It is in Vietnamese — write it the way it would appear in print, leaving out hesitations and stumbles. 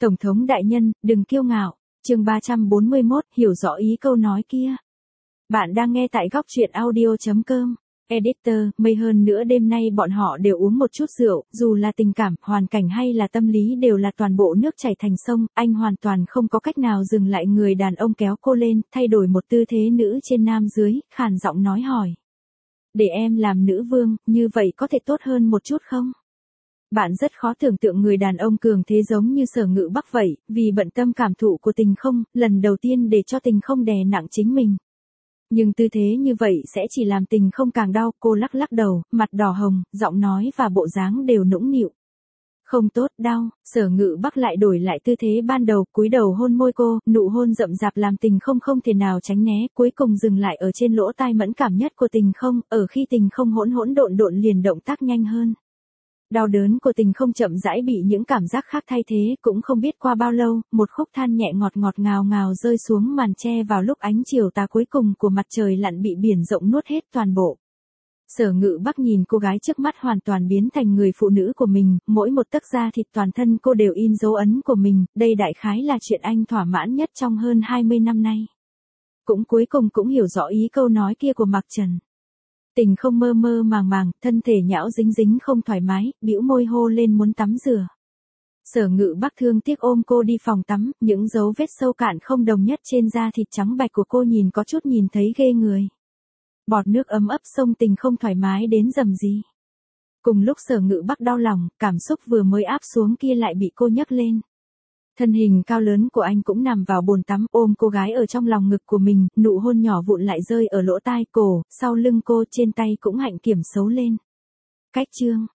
Tổng thống đại nhân, đừng kiêu ngạo. Chương 341, hiểu rõ ý câu nói kia. Bạn đang nghe tại góc truyện audio.com. Editor, mây hơn nữa đêm nay bọn họ đều uống một chút rượu, dù là tình cảm, hoàn cảnh hay là tâm lý đều là toàn bộ nước chảy thành sông, anh hoàn toàn không có cách nào dừng lại người đàn ông kéo cô lên, thay đổi một tư thế nữ trên nam dưới, khàn giọng nói hỏi. Để em làm nữ vương, như vậy có thể tốt hơn một chút không? Bạn rất khó tưởng tượng người đàn ông cường thế giống như Sở Ngự Bắc vậy, vì bận tâm cảm thụ của Tình Không, lần đầu tiên để cho Tình Không đè nặng chính mình. Nhưng tư thế như vậy sẽ chỉ làm Tình Không càng đau, cô lắc lắc đầu, mặt đỏ hồng, giọng nói và bộ dáng đều nũng nịu. Không tốt, đau. Sở Ngự Bắc lại đổi lại tư thế ban đầu, cúi đầu hôn môi cô, nụ hôn rậm rạp làm Tình Không không thể nào tránh né, cuối cùng dừng lại ở trên lỗ tai mẫn cảm nhất của Tình Không, ở khi Tình Không hỗn hỗn độn độn liền động tác nhanh hơn. Đau đớn của Tình Không chậm rãi bị những cảm giác khác thay thế, cũng không biết qua bao lâu, một khúc than nhẹ ngọt ngọt ngào ngào rơi xuống màn tre vào lúc ánh chiều tà cuối cùng của mặt trời lặn bị biển rộng nuốt hết toàn bộ. Sở Ngự Bắc nhìn cô gái trước mắt hoàn toàn biến thành người phụ nữ của mình, mỗi một tấc da thịt toàn thân cô đều in dấu ấn của mình, đây đại khái là chuyện anh thỏa mãn nhất trong hơn 20 năm nay. Cũng cuối cùng cũng hiểu rõ ý câu nói kia của Mạc Trần. Tình Không mơ mơ màng màng, thân thể nhão dính dính không thoải mái, bĩu môi hô lên muốn tắm rửa. Sở Ngự Bắc thương tiếc ôm cô đi phòng tắm, những dấu vết sâu cạn không đồng nhất trên da thịt trắng bạch của cô nhìn có chút nhìn thấy ghê người. Bọt nước ấm ấp xông Tình Không thoải mái đến rầm rì. Cùng lúc Sở Ngự Bắc đau lòng, cảm xúc vừa mới áp xuống kia lại bị cô nhấc lên. Thân hình cao lớn của anh cũng nằm vào bồn tắm, ôm cô gái ở trong lòng ngực của mình, nụ hôn nhỏ vụn lại rơi ở lỗ tai, cổ, sau lưng cô, trên tay cũng hạnh kiểm xấu lên. Cách chương